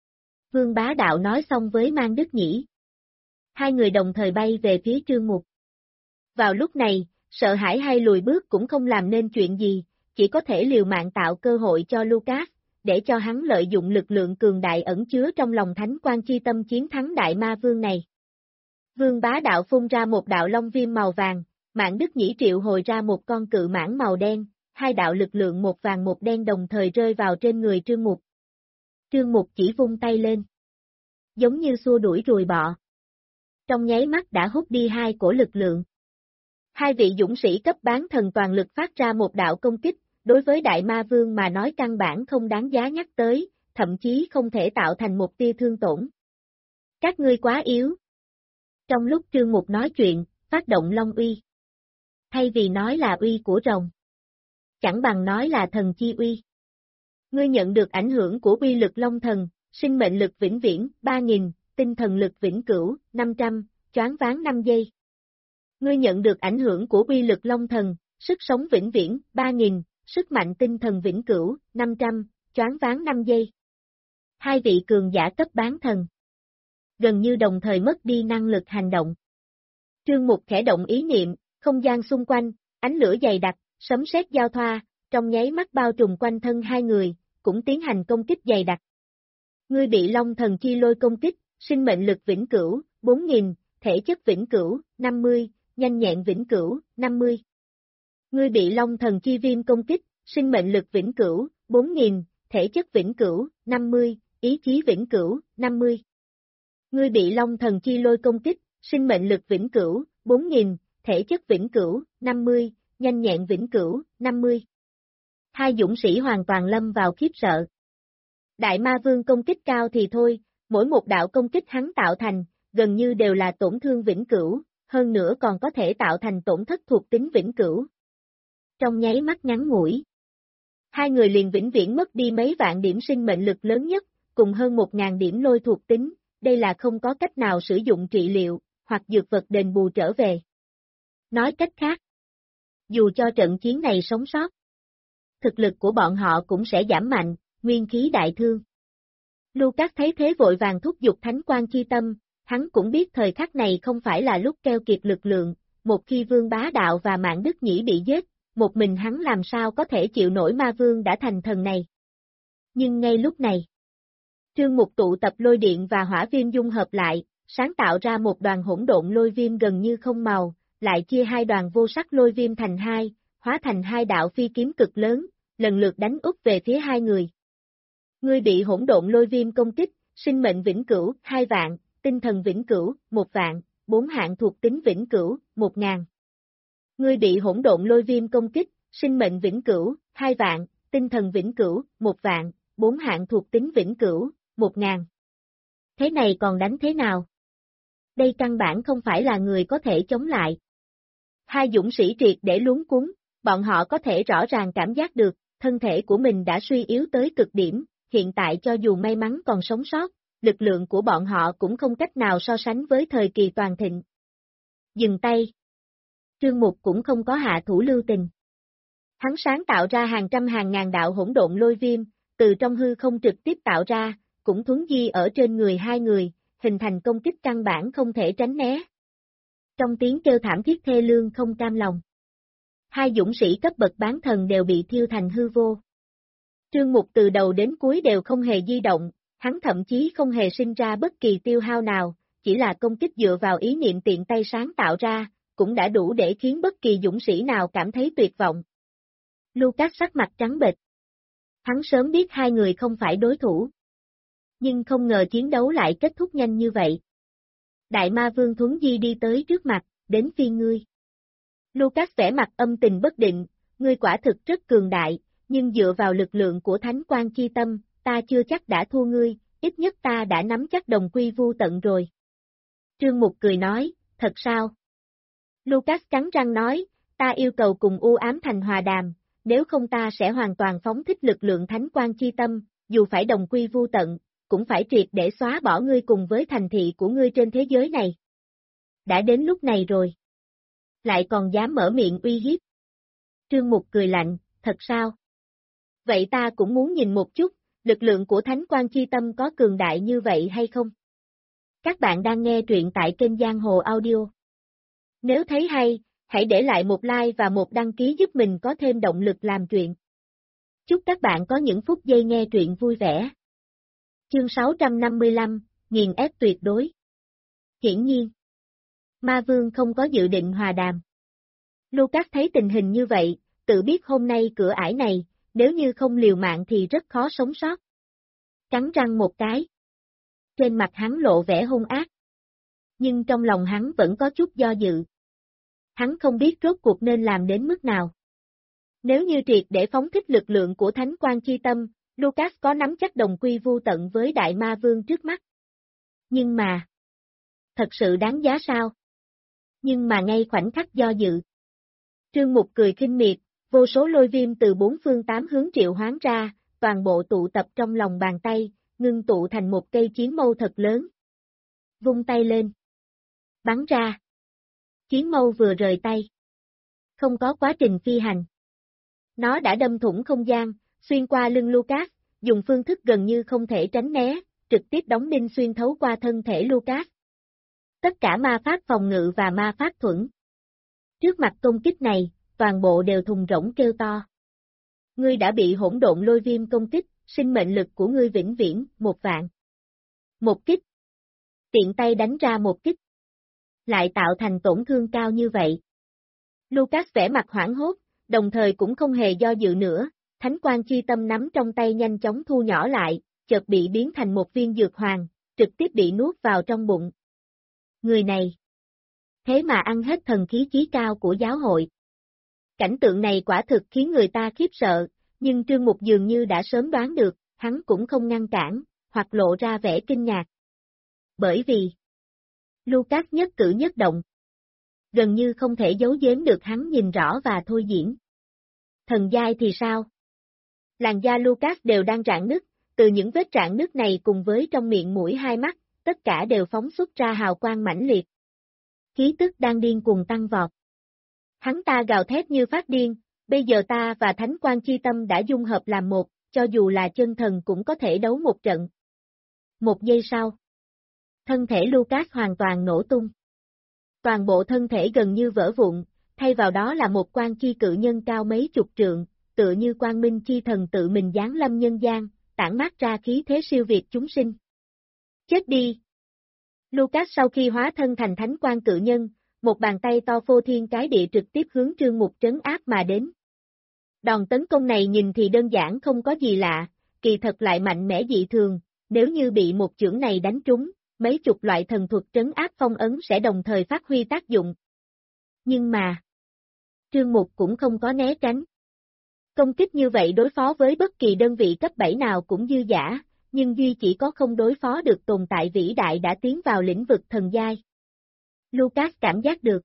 Vương Bá Đạo nói xong với Mang Đức Nhĩ. Hai người đồng thời bay về phía Trương Mục. Vào lúc này, sợ hãi hay lùi bước cũng không làm nên chuyện gì, chỉ có thể liều mạng tạo cơ hội cho Lucas, để cho hắn lợi dụng lực lượng cường đại ẩn chứa trong lòng Thánh Quang Chi Tâm chiến thắng Đại Ma Vương này. Vương Bá Đạo phun ra một đạo long viêm màu vàng, Mạn Đức Nhĩ triệu hồi ra một con cự mãng màu đen, hai đạo lực lượng một vàng một đen đồng thời rơi vào trên người Trương Mục. Trương Mục chỉ vung tay lên, giống như xua đuổi ruồi bọ. Trong nháy mắt đã hút đi hai cổ lực lượng. Hai vị dũng sĩ cấp bán thần toàn lực phát ra một đạo công kích, đối với Đại Ma Vương mà nói căn bản không đáng giá nhắc tới, thậm chí không thể tạo thành một tia thương tổn. Các ngươi quá yếu. Trong lúc Trương Mục nói chuyện, phát động Long uy. Thay vì nói là uy của rồng, chẳng bằng nói là thần chi uy. Ngươi nhận được ảnh hưởng của uy lực Long thần, sinh mệnh lực vĩnh viễn, 3.000, tinh thần lực vĩnh cửu, 500, choáng váng 5 giây. Ngươi nhận được ảnh hưởng của uy lực Long thần, sức sống vĩnh viễn, 3.000, sức mạnh tinh thần vĩnh cửu, 500, choáng váng 5 giây. Hai vị cường giả cấp bán thần gần như đồng thời mất đi năng lực hành động. Trương Mục khẽ động ý niệm, không gian xung quanh, ánh lửa dày đặc, sấm sét giao thoa, trong nháy mắt bao trùm quanh thân hai người, cũng tiến hành công kích dày đặc. Ngươi bị Long thần chi lôi công kích, sinh mệnh lực vĩnh cửu, 4.000, thể chất vĩnh cửu, 50, nhanh nhẹn vĩnh cửu, 50. Ngươi bị Long thần chi viêm công kích, sinh mệnh lực vĩnh cửu, 4.000, thể chất vĩnh cửu, 50, ý chí vĩnh cửu, 50. Ngươi bị Long thần chi lôi công kích, sinh mệnh lực vĩnh cửu, 4.000, thể chất vĩnh cửu, 50, nhanh nhẹn vĩnh cửu, 50. Hai dũng sĩ hoàn toàn lâm vào khiếp sợ. Đại Ma Vương công kích cao thì thôi, mỗi một đạo công kích hắn tạo thành, gần như đều là tổn thương vĩnh cửu, hơn nữa còn có thể tạo thành tổn thất thuộc tính vĩnh cửu. Trong nháy mắt ngắn ngủi, hai người liền vĩnh viễn mất đi mấy vạn điểm sinh mệnh lực lớn nhất, cùng hơn 1.000 điểm lôi thuộc tính, đây là không có cách nào sử dụng trị liệu, hoặc dược vật đền bù trở về. Nói cách khác, dù cho trận chiến này sống sót, thực lực của bọn họ cũng sẽ giảm mạnh, nguyên khí đại thương. Lucas thấy thế vội vàng thúc giục Thánh Quang Chi Tâm, hắn cũng biết thời khắc này không phải là lúc keo kiệt lực lượng, một khi Vương Bá Đạo và Mạn Đức Nhĩ bị giết, một mình hắn làm sao có thể chịu nổi Ma Vương đã thành thần này. Nhưng ngay lúc này, Trương Mục tụ tập lôi điện và hỏa viêm dung hợp lại, sáng tạo ra một đoàn hỗn độn lôi viêm gần như không màu, lại chia hai đoàn vô sắc lôi viêm thành hai, hóa thành hai đạo phi kiếm cực lớn, lần lượt đánh úp về phía hai người. Ngươi bị hỗn độn lôi viêm công kích, sinh mệnh vĩnh cửu, 2 vạn, tinh thần vĩnh cửu, 1 vạn, 4 hạng thuộc tính vĩnh cửu, 1.000. Ngươi bị hỗn độn lôi viêm công kích, sinh mệnh vĩnh cửu, 2 vạn, tinh thần vĩnh cửu, 1 vạn, 4 hạng thuộc tính vĩnh cửu, 1.000. Thế này còn đánh thế nào? Đây căn bản không phải là người có thể chống lại. Hai dũng sĩ triệt để luống cuống, bọn họ có thể rõ ràng cảm giác được, thân thể của mình đã suy yếu tới cực điểm, hiện tại cho dù may mắn còn sống sót, lực lượng của bọn họ cũng không cách nào so sánh với thời kỳ toàn thịnh. Dừng tay. Trương Mục cũng không có hạ thủ lưu tình. Hắn sáng tạo ra hàng trăm hàng ngàn đạo hỗn độn lôi viêm, từ trong hư không trực tiếp tạo ra, cũng thuấn di ở trên người hai người, hình thành công kích căn bản không thể tránh né. Trong tiếng kêu thảm thiết thê lương không cam lòng, hai dũng sĩ cấp bậc bán thần đều bị thiêu thành hư vô. Trương Mục từ đầu đến cuối đều không hề di động, hắn thậm chí không hề sinh ra bất kỳ tiêu hao nào, chỉ là công kích dựa vào ý niệm tiện tay sáng tạo ra, cũng đã đủ để khiến bất kỳ dũng sĩ nào cảm thấy tuyệt vọng. Lucas sắc mặt trắng bệch. Hắn sớm biết hai người không phải đối thủ. Nhưng không ngờ chiến đấu lại kết thúc nhanh như vậy. Đại Ma Vương thuấn di đi tới trước mặt, đến phiên ngươi. Lucas vẻ mặt âm tình bất định, ngươi quả thực rất cường đại, nhưng dựa vào lực lượng của Thánh Quang Chi Tâm, ta chưa chắc đã thua ngươi, ít nhất ta đã nắm chắc đồng quy vu tận rồi. Trương Mục cười nói, thật sao? Lucas cắn răng nói, ta yêu cầu cùng U Ám Thành hòa đàm, nếu không ta sẽ hoàn toàn phóng thích lực lượng Thánh Quang Chi Tâm, dù phải đồng quy vu tận, cũng phải triệt để xóa bỏ ngươi cùng với thành thị của ngươi trên thế giới này. Đã đến lúc này rồi. Lại còn dám mở miệng uy hiếp. Trương Mục cười lạnh, thật sao? Vậy ta cũng muốn nhìn một chút, lực lượng của Thánh Quang Chi Tâm có cường đại như vậy hay không? Các bạn đang nghe truyện tại kênh Giang Hồ Audio. Nếu thấy hay, hãy để lại một like và một đăng ký giúp mình có thêm động lực làm truyện. Chúc các bạn có những phút giây nghe truyện vui vẻ. Chương 655, nghiền ép tuyệt đối. Hiển nhiên, Ma Vương không có dự định hòa đàm. Lucas thấy tình hình như vậy, tự biết hôm nay cửa ải này, nếu như không liều mạng thì rất khó sống sót. Cắn răng một cái. Trên mặt hắn lộ vẻ hung ác. Nhưng trong lòng hắn vẫn có chút do dự. Hắn không biết rốt cuộc nên làm đến mức nào. Nếu như triệt để phóng thích lực lượng của Thánh Quan Chi Tâm, Lucas có nắm chắc đồng quy vu tận với Đại Ma Vương trước mắt. Nhưng mà, thật sự đáng giá sao? Nhưng mà ngay khoảnh khắc do dự. Trương Mục cười khinh miệt, vô số lôi viêm từ bốn phương tám hướng triệu hoán ra, toàn bộ tụ tập trong lòng bàn tay, ngưng tụ thành một cây chiến mâu thật lớn. Vung tay lên. Bắn ra. Chiến mâu vừa rời tay. Không có quá trình phi hành. Nó đã đâm thủng không gian, xuyên qua lưng Lucas, dùng phương thức gần như không thể tránh né, trực tiếp đóng đinh xuyên thấu qua thân thể Lucas. Tất cả ma pháp phòng ngự và ma pháp thuẫn. Trước mặt công kích này, toàn bộ đều thùng rỗng kêu to. Ngươi đã bị hỗn độn lôi viêm công kích, sinh mệnh lực của ngươi vĩnh viễn, 1.000.000. Một kích. Tiện tay đánh ra một kích. Lại tạo thành tổn thương cao như vậy. Lucas vẻ mặt hoảng hốt, đồng thời cũng không hề do dự nữa, Thánh Quan Chi Tâm nắm trong tay nhanh chóng thu nhỏ lại, chợt bị biến thành một viên dược hoàng, trực tiếp bị nuốt vào trong bụng. Người này. Thế mà ăn hết thần khí chí cao của giáo hội. Cảnh tượng này quả thực khiến người ta khiếp sợ, nhưng Trương Mục dường như đã sớm đoán được, hắn cũng không ngăn cản, hoặc lộ ra vẻ kinh ngạc. Bởi vì, Lucas nhất cử nhất động. Gần như không thể giấu giếm được hắn nhìn rõ và thôi diễn. Thần giai thì sao? Làn da Lucas đều đang rạn nứt, từ những vết rạn nứt này cùng với trong miệng mũi hai mắt, tất cả đều phóng xuất ra hào quang mãnh liệt. Khí tức đang điên cuồng tăng vọt. Hắn ta gào thét như phát điên, bây giờ ta và Thánh Quan Chi Tâm đã dung hợp làm một, cho dù là chân thần cũng có thể đấu một trận. Một giây sau, thân thể Lucas hoàn toàn nổ tung. Toàn bộ thân thể gần như vỡ vụn, thay vào đó là một quan chi cự nhân cao mấy chục trượng, tựa như quang minh chi thần tự mình giáng lâm nhân gian, tản mát ra khí thế siêu việt chúng sinh. Chết đi! Lucas sau khi hóa thân thành thánh quan cự nhân, một bàn tay to phô thiên cái địa trực tiếp hướng Trương Mục trấn áp mà đến. Đòn tấn công này nhìn thì đơn giản không có gì lạ, kỳ thật lại mạnh mẽ dị thường, nếu như bị một chưởng này đánh trúng, mấy chục loại thần thuật trấn áp phong ấn sẽ đồng thời phát huy tác dụng. Nhưng mà, Trương Mục cũng không có né tránh. Công kích như vậy đối phó với bất kỳ đơn vị cấp 7 nào cũng dư dả, nhưng duy chỉ có không đối phó được tồn tại vĩ đại đã tiến vào lĩnh vực thần giai. Lucas cảm giác được.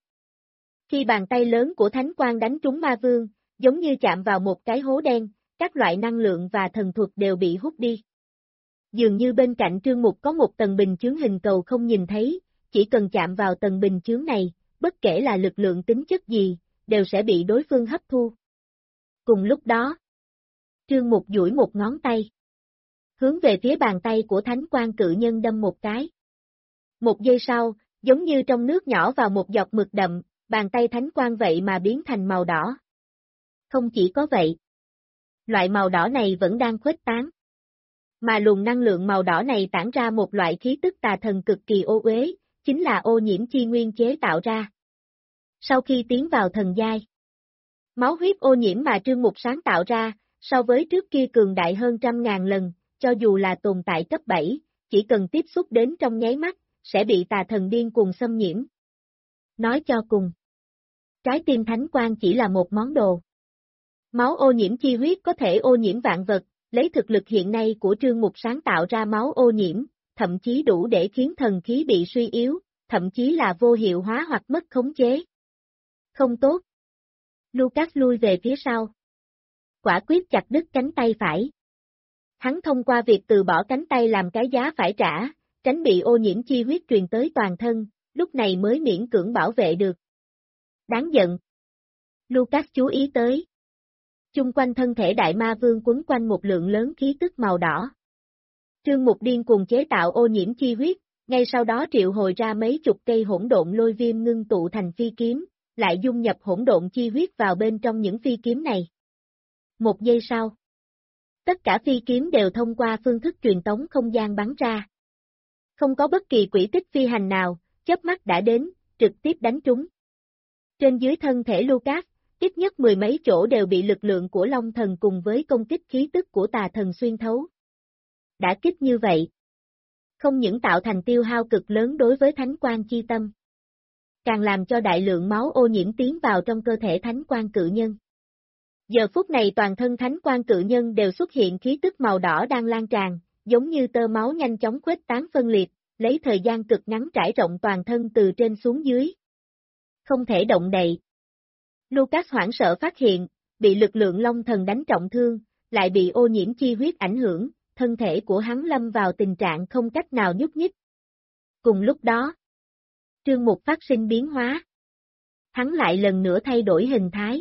Khi bàn tay lớn của Thánh Quan đánh trúng ma vương, giống như chạm vào một cái hố đen, các loại năng lượng và thần thuật đều bị hút đi. Dường như bên cạnh Trương Mục có một tầng bình chướng hình cầu không nhìn thấy, chỉ cần chạm vào tầng bình chướng này, bất kể là lực lượng tính chất gì, đều sẽ bị đối phương hấp thu. Cùng lúc đó, Trương Mục duỗi một ngón tay, hướng về phía bàn tay của Thánh Quan cự nhân đâm một cái. Một giây sau, giống như trong nước nhỏ vào một giọt mực đậm, bàn tay Thánh Quan vậy mà biến thành màu đỏ. Không chỉ có vậy, loại màu đỏ này vẫn đang khuếch tán. Mà luồng năng lượng màu đỏ này tản ra một loại khí tức tà thần cực kỳ ô uế, chính là ô nhiễm chi nguyên chế tạo ra. Sau khi tiến vào thần giai, máu huyết ô nhiễm mà Trương Mục sáng tạo ra, so với trước kia cường đại hơn 100.000 lần, cho dù là tồn tại cấp 7, chỉ cần tiếp xúc đến trong nháy mắt, sẽ bị tà thần điên cuồng xâm nhiễm. Nói cho cùng, trái tim Thánh Quan chỉ là một món đồ. Máu ô nhiễm chi huyết có thể ô nhiễm vạn vật, lấy thực lực hiện nay của Trương Mục sáng tạo ra máu ô nhiễm, thậm chí đủ để khiến thần khí bị suy yếu, thậm chí là vô hiệu hóa hoặc mất khống chế. Không tốt. Lucas lui về phía sau. Quả quyết chặt đứt cánh tay phải. Hắn thông qua việc từ bỏ cánh tay làm cái giá phải trả, tránh bị ô nhiễm chi huyết truyền tới toàn thân, lúc này mới miễn cưỡng bảo vệ được. Đáng giận. Lucas chú ý tới. Chung quanh thân thể đại ma vương quấn quanh một lượng lớn khí tức màu đỏ. Trương Mục điên cuồng chế tạo ô nhiễm chi huyết, ngay sau đó triệu hồi ra mấy chục cây hỗn độn lôi viêm ngưng tụ thành phi kiếm, lại dung nhập hỗn độn chi huyết vào bên trong những phi kiếm này. Một giây sau, tất cả phi kiếm đều thông qua phương thức truyền tống không gian bắn ra. Không có bất kỳ quỹ tích phi hành nào, chớp mắt đã đến, trực tiếp đánh trúng. Trên dưới thân thể Lucas, ít nhất mười mấy chỗ đều bị lực lượng của Long Thần cùng với công kích khí tức của tà thần xuyên thấu. Đã kích như vậy, không những tạo thành tiêu hao cực lớn đối với thánh quan chi tâm, càng làm cho đại lượng máu ô nhiễm tiến vào trong cơ thể thánh quan cự nhân. Giờ phút này toàn thân thánh quan cự nhân đều xuất hiện khí tức màu đỏ đang lan tràn, giống như tơ máu nhanh chóng khuếch tán phân liệt, lấy thời gian cực ngắn trải rộng toàn thân từ trên xuống dưới. Không thể động đậy. Lucas hoảng sợ phát hiện, bị lực lượng Long Thần đánh trọng thương, lại bị ô nhiễm chi huyết ảnh hưởng, thân thể của hắn lâm vào tình trạng không cách nào nhúc nhích. Cùng lúc đó, Trương Mục phát sinh biến hóa. Hắn lại lần nữa thay đổi hình thái.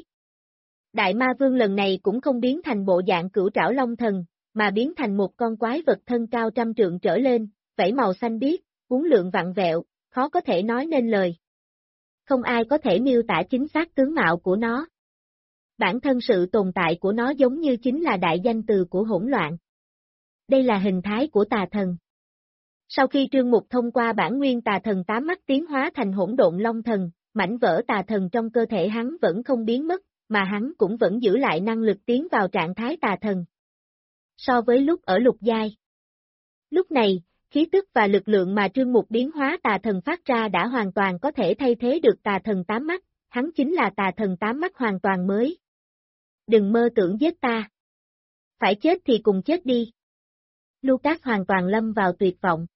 Đại Ma Vương lần này cũng không biến thành bộ dạng cửu trảo Long Thần, mà biến thành một con quái vật thân cao 100 trượng trở lên, vảy màu xanh biếc, uốn lượn vặn vẹo, khó có thể nói nên lời. Không ai có thể miêu tả chính xác tướng mạo của nó. Bản thân sự tồn tại của nó giống như chính là đại danh từ của hỗn loạn. Đây là hình thái của tà thần. Sau khi Trương Mục thông qua bản nguyên tà thần 8 mắt tiến hóa thành hỗn độn Long Thần, mảnh vỡ tà thần trong cơ thể hắn vẫn không biến mất, mà hắn cũng vẫn giữ lại năng lực tiến vào trạng thái tà thần. So với lúc ở lục giai. Lúc này, khí tức và lực lượng mà Trương Mục biến hóa tà thần phát ra đã hoàn toàn có thể thay thế được tà thần 8 mắt, hắn chính là tà thần 8 mắt hoàn toàn mới. Đừng mơ tưởng giết ta. Phải chết thì cùng chết đi. Lucas hoàn toàn lâm vào tuyệt vọng.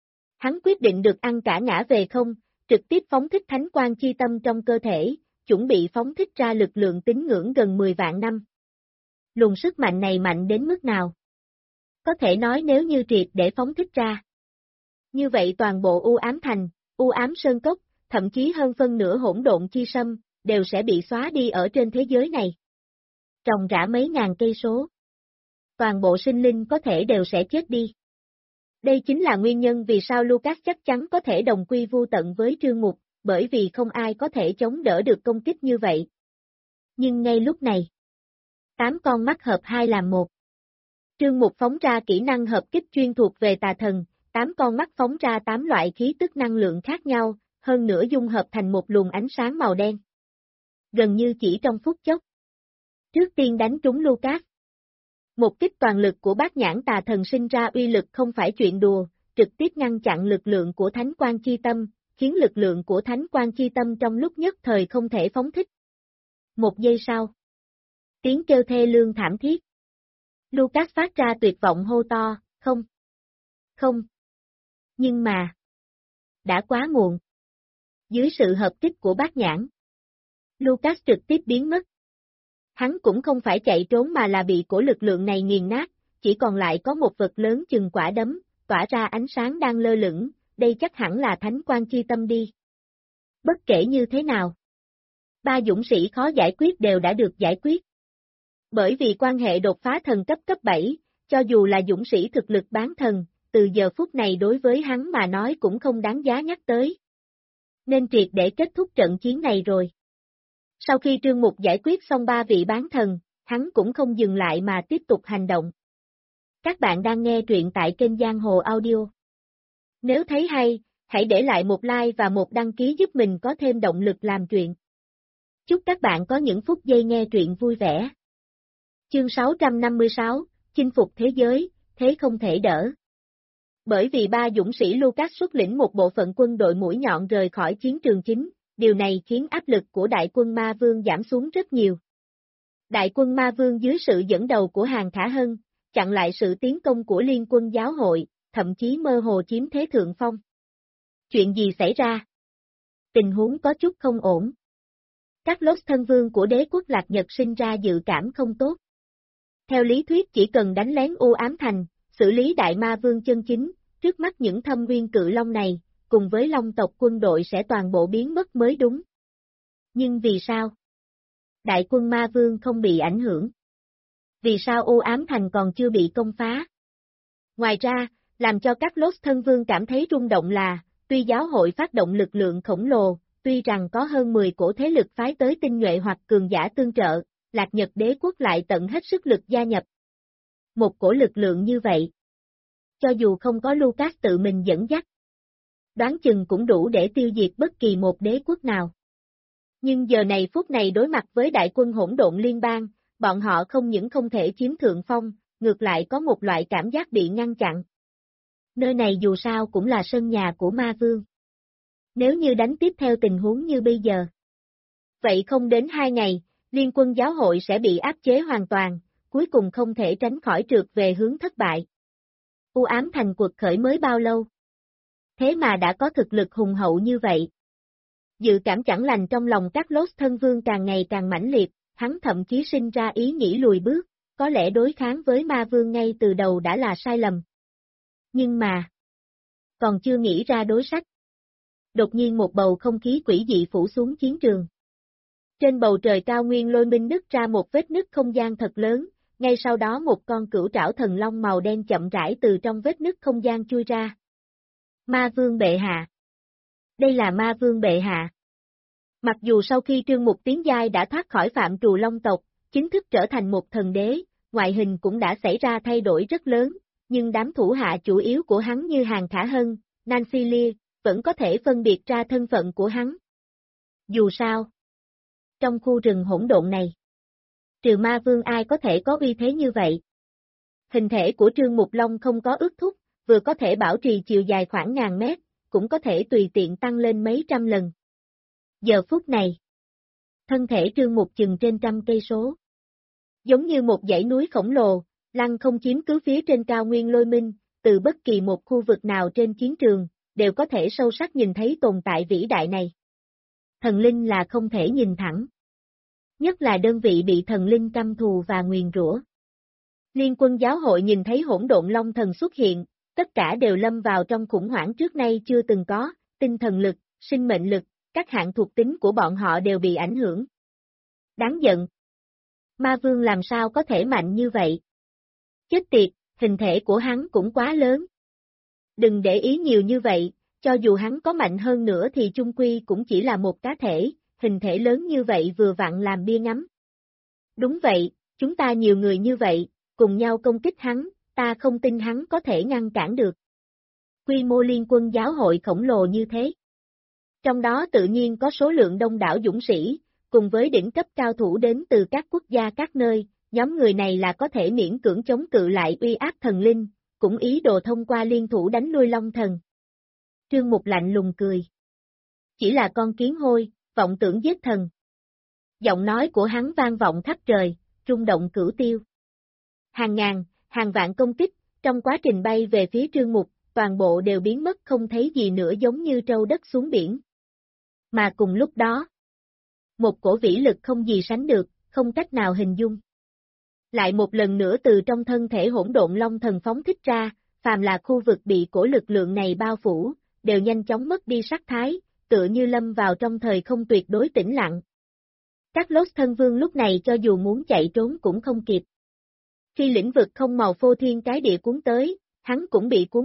Hắn quyết định được ăn cả ngã về không, trực tiếp phóng thích thánh quan chi tâm trong cơ thể, chuẩn bị phóng thích ra lực lượng tín ngưỡng gần 10 vạn năm. Luồng sức mạnh này mạnh đến mức nào? Có thể nói nếu như triệt để phóng thích ra. Như vậy toàn bộ u ám thành, u ám sơn cốc, thậm chí hơn phân nửa hỗn độn chi sâm, đều sẽ bị xóa đi ở trên thế giới này. Trồng rã mấy ngàn cây số. Toàn bộ sinh linh có thể đều sẽ chết đi. Đây chính là nguyên nhân vì sao Lucas chắc chắn có thể đồng quy vu tận với Trương Mục, bởi vì không ai có thể chống đỡ được công kích như vậy. Nhưng ngay lúc này, 8 con mắt hợp hai làm một. Trương Mục phóng ra kỹ năng hợp kích chuyên thuộc về tà thần, 8 con mắt phóng ra 8 loại khí tức năng lượng khác nhau, hơn nữa dung hợp thành một luồng ánh sáng màu đen. Gần như chỉ trong phút chốc. Trước tiên đánh trúng Lucas. Một kích toàn lực của bát nhãn tà thần sinh ra uy lực không phải chuyện đùa, trực tiếp ngăn chặn lực lượng của thánh quan chi tâm, khiến lực lượng của thánh quan chi tâm trong lúc nhất thời không thể phóng thích. Một giây sau. Tiếng kêu thê lương thảm thiết. Lucas phát ra tuyệt vọng hô to, không. Không. Nhưng mà. Đã quá muộn. Dưới sự hợp kích của bát nhãn. Lucas trực tiếp biến mất. Hắn cũng không phải chạy trốn mà là bị cổ lực lượng này nghiền nát, chỉ còn lại có một vật lớn chừng quả đấm, tỏa ra ánh sáng đang lơ lửng, đây chắc hẳn là thánh quan chi tâm đi. Bất kể như thế nào, 3 dũng sĩ khó giải quyết đều đã được giải quyết. Bởi vì quan hệ đột phá thần cấp 7, cho dù là dũng sĩ thực lực bán thần, từ giờ phút này đối với hắn mà nói cũng không đáng giá nhắc tới. Nên triệt để kết thúc trận chiến này rồi. Sau khi Trương Mục giải quyết xong 3 vị bán thần, hắn cũng không dừng lại mà tiếp tục hành động. Các bạn đang nghe truyện tại kênh Giang Hồ Audio. Nếu thấy hay, hãy để lại một like và một đăng ký giúp mình có thêm động lực làm truyện. Chúc các bạn có những phút giây nghe truyện vui vẻ. Chương 656, chinh phục thế giới, thế không thể đỡ. Bởi vì 3 dũng sĩ Lucas xuất lĩnh một bộ phận quân đội mũi nhọn rời khỏi chiến trường chính, điều này khiến áp lực của đại quân Ma Vương giảm xuống rất nhiều. Đại quân Ma Vương dưới sự dẫn đầu của Hàn Khả Hân, chặn lại sự tiến công của liên quân giáo hội, thậm chí mơ hồ chiếm thế thượng phong. Chuyện gì xảy ra? Tình huống có chút không ổn. Các lốt thân vương của đế quốc Lạc Nhật sinh ra dự cảm không tốt. Theo lý thuyết chỉ cần đánh lén U Ám Thành, xử lý đại ma vương chân chính, trước mắt những thâm nguyên cự long này, cùng với long tộc quân đội sẽ toàn bộ biến mất mới đúng. Nhưng vì sao? Đại quân ma vương không bị ảnh hưởng. Vì sao U Ám Thành còn chưa bị công phá? Ngoài ra, làm cho các lốt thân vương cảm thấy rung động là, tuy giáo hội phát động lực lượng khổng lồ, tuy rằng có hơn 10 cổ thế lực phái tới tinh nhuệ hoặc cường giả tương trợ, Lạc Nhật đế quốc lại tận hết sức lực gia nhập. Một cổ lực lượng như vậy, cho dù không có Lucas tự mình dẫn dắt, đoán chừng cũng đủ để tiêu diệt bất kỳ một đế quốc nào. Nhưng giờ này phút này đối mặt với đại quân hỗn độn liên bang, bọn họ không những không thể chiếm thượng phong, ngược lại có một loại cảm giác bị ngăn chặn. Nơi này dù sao cũng là sân nhà của ma vương. Nếu như đánh tiếp theo tình huống như bây giờ, vậy không đến 2 ngày, liên quân giáo hội sẽ bị áp chế hoàn toàn, cuối cùng không thể tránh khỏi trượt về hướng thất bại. U ám thành cuộc khởi mới bao lâu? Thế mà đã có thực lực hùng hậu như vậy. Dự cảm chẳng lành trong lòng các lốt thân vương càng ngày càng mãnh liệt, hắn thậm chí sinh ra ý nghĩ lùi bước, có lẽ đối kháng với ma vương ngay từ đầu đã là sai lầm. Nhưng mà, còn chưa nghĩ ra đối sách. Đột nhiên một bầu không khí quỷ dị phủ xuống chiến trường. Trên bầu trời cao nguyên lôi minh nứt ra một vết nứt không gian thật lớn, ngay sau đó một con cửu trảo thần long màu đen chậm rãi từ trong vết nứt không gian chui ra. Ma vương bệ hạ. Đây là ma vương bệ hạ. Mặc dù sau khi Trương Mục tiến giai đã thoát khỏi phạm trù long tộc, chính thức trở thành một thần đế, ngoại hình cũng đã xảy ra thay đổi rất lớn, nhưng đám thủ hạ chủ yếu của hắn như Hàn Khả Hân, Nancy Lee, vẫn có thể phân biệt ra thân phận của hắn. Dù sao, trong khu rừng hỗn độn này, trừ ma vương ai có thể có uy thế như vậy. Hình thể của Trương Mục Long không có ước thúc, vừa có thể bảo trì chiều dài khoảng ngàn mét, cũng có thể tùy tiện tăng lên mấy trăm lần. Giờ phút này, thân thể Trương Mục chừng trên 100 cây số. Giống như một dãy núi khổng lồ, lăng không chiếm cứ phía trên cao nguyên lôi minh, từ bất kỳ một khu vực nào trên chiến trường, đều có thể sâu sắc nhìn thấy tồn tại vĩ đại này. Thần linh là không thể nhìn thẳng. Nhất là đơn vị bị thần linh căm thù và nguyền rủa. Liên quân giáo hội nhìn thấy hỗn độn long thần xuất hiện, tất cả đều lâm vào trong khủng hoảng trước nay chưa từng có, tinh thần lực, sinh mệnh lực, các hạng thuộc tính của bọn họ đều bị ảnh hưởng. Đáng giận. Ma vương làm sao có thể mạnh như vậy? Chết tiệt, hình thể của hắn cũng quá lớn. Đừng để ý nhiều như vậy, cho dù hắn có mạnh hơn nữa thì chung quy cũng chỉ là một cá thể, hình thể lớn như vậy vừa vặn làm bia ngắm. Đúng vậy, chúng ta nhiều người như vậy, cùng nhau công kích hắn, ta không tin hắn có thể ngăn cản được. Quy mô liên quân giáo hội khổng lồ như thế. Trong đó tự nhiên có số lượng đông đảo dũng sĩ, cùng với đỉnh cấp cao thủ đến từ các quốc gia các nơi, nhóm người này là có thể miễn cưỡng chống cự lại uy áp thần linh, cũng ý đồ thông qua liên thủ đánh lui Long Thần. Trương Mục lạnh lùng cười. Chỉ là con kiến hôi, vọng tưởng giết thần. Giọng nói của hắn vang vọng khắp trời, rung động cửu tiêu. Hàng ngàn, hàng vạn công kích, trong quá trình bay về phía Trương Mục, toàn bộ đều biến mất không thấy gì nữa giống như trâu đất xuống biển. Mà cùng lúc đó, một cổ vĩ lực không gì sánh được, không cách nào hình dung. Lại một lần nữa từ trong thân thể hỗn độn long thần phóng thích ra, phàm là khu vực bị cổ lực lượng này bao phủ, đều nhanh chóng mất đi sắc thái, tựa như lâm vào trong thời không tuyệt đối tĩnh lặng. Các lốt thân vương lúc này cho dù muốn chạy trốn cũng không kịp. Khi lĩnh vực không màu phô thiên cái địa cuốn tới, hắn cũng bị cuốn